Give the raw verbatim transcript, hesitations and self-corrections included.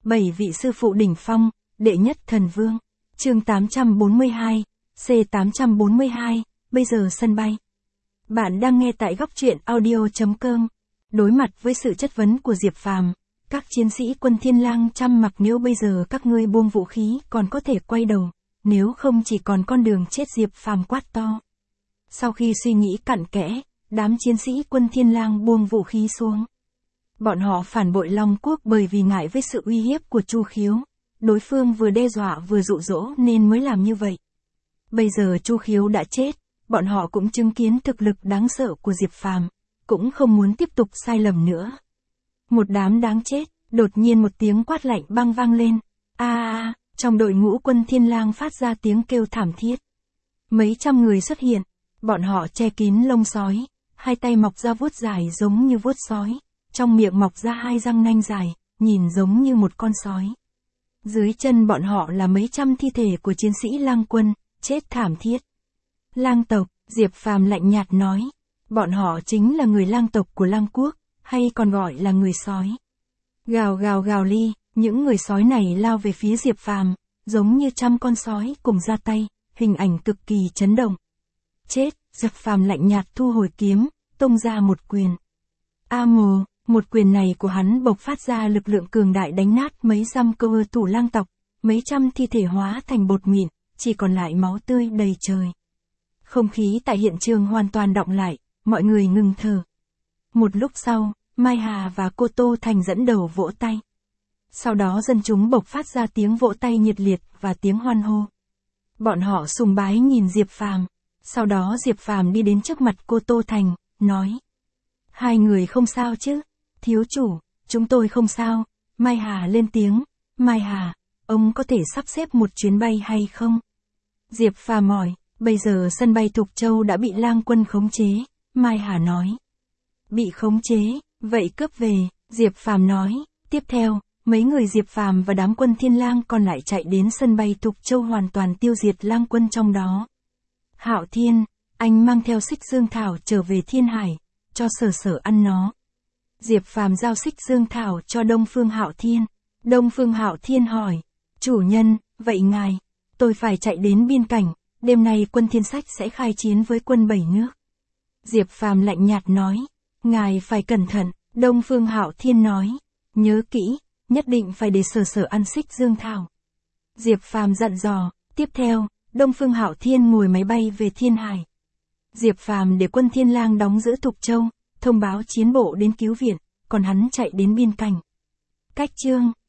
Bảy vị sư phụ đỉnh phong, đệ nhất thần vương. Chương tám trăm bốn mươi hai, C tám trăm bốn mươi hai, bây giờ sân bay. Bạn đang nghe tại góc truyện audio chấm com. Đối mặt với sự chất vấn của Diệp Phàm, các chiến sĩ quân Thiên Lang chăm mặc nếu bây giờ các ngươi buông vũ khí còn có thể quay đầu, nếu không chỉ còn con đường chết. Diệp Phàm quát to. Sau khi suy nghĩ cặn kẽ, đám chiến sĩ quân Thiên Lang buông vũ khí xuống. Bọn họ phản bội Long Quốc bởi vì ngại với sự uy hiếp của Chu Khiếu. Đối phương vừa đe dọa vừa dụ dỗ nên mới làm như vậy. Bây giờ Chu Khiếu đã chết, bọn họ cũng chứng kiến thực lực đáng sợ của Diệp Phàm, cũng không muốn tiếp tục sai lầm nữa. Một đám đáng chết, đột nhiên một tiếng quát lạnh băng vang lên. A a, trong đội ngũ quân Thiên Lang phát ra tiếng kêu thảm thiết. Mấy trăm người xuất hiện, bọn họ che kín lông sói, hai tay mọc ra vuốt dài giống như vuốt sói, trong miệng mọc ra hai răng nanh dài, nhìn giống như một con sói. Dưới chân bọn họ là mấy trăm thi thể của chiến sĩ Lang quân, chết thảm thiết. Lang tộc, Diệp Phàm lạnh nhạt nói. Bọn họ chính là người Lang tộc của Lang quốc, hay còn gọi là người sói. Gào gào gào ly, những người sói này lao về phía Diệp Phàm, giống như trăm con sói cùng ra tay, hình ảnh cực kỳ chấn động. Chết, Diệp Phàm lạnh nhạt thu hồi kiếm, tung ra một quyền. A mồ, một quyền này của hắn bộc phát ra lực lượng cường đại đánh nát mấy trăm cơ thủ Lang tộc, mấy trăm thi thể hóa thành bột mịn, chỉ còn lại máu tươi đầy trời. Không khí tại hiện trường hoàn toàn đọng lại, mọi người ngừng thở. Một lúc sau, Mai Hà và Cô Tô Thành dẫn đầu vỗ tay. Sau đó dân chúng bộc phát ra tiếng vỗ tay nhiệt liệt và tiếng hoan hô. Bọn họ sùng bái nhìn Diệp Phàm. Sau đó Diệp Phàm đi đến trước mặt Cô Tô Thành, nói. Hai người không sao chứ? Thiếu chủ, chúng tôi không sao. Mai Hà lên tiếng. Mai Hà, ông có thể sắp xếp một chuyến bay hay không? Diệp Phàm hỏi. Bây giờ sân bay Thục Châu đã bị Lang quân khống chế. Mai Hà nói. Bị khống chế, vậy cướp về, Diệp Phàm nói. Tiếp theo, mấy người Diệp Phàm và đám quân Thiên Lang còn lại chạy đến sân bay Thục Châu hoàn toàn tiêu diệt Lang quân trong đó. Hạo Thiên, anh mang theo Xích Dương Thảo trở về Thiên Hải, cho Sở Sở ăn nó. Diệp Phàm giao Xích Dương Thảo cho Đông Phương Hạo Thiên. Đông Phương Hạo Thiên hỏi. Chủ nhân, vậy ngài, tôi phải chạy đến biên cảnh, đêm nay quân Thiên Sách sẽ khai chiến với quân bảy nước. Diệp Phàm lạnh nhạt nói. Ngài phải cẩn thận, Đông Phương Hạo Thiên nói. Nhớ kỹ, nhất định phải để Sở Sở ăn Xích Dương Thảo. Diệp Phàm dặn dò. Tiếp theo, Đông Phương Hạo Thiên ngồi máy bay về Thiên Hải. Diệp Phàm để quân Thiên Lang đóng giữ Thục Châu, thông báo chiến bộ đến cứu viện, còn hắn chạy đến biên cảnh. Cách chương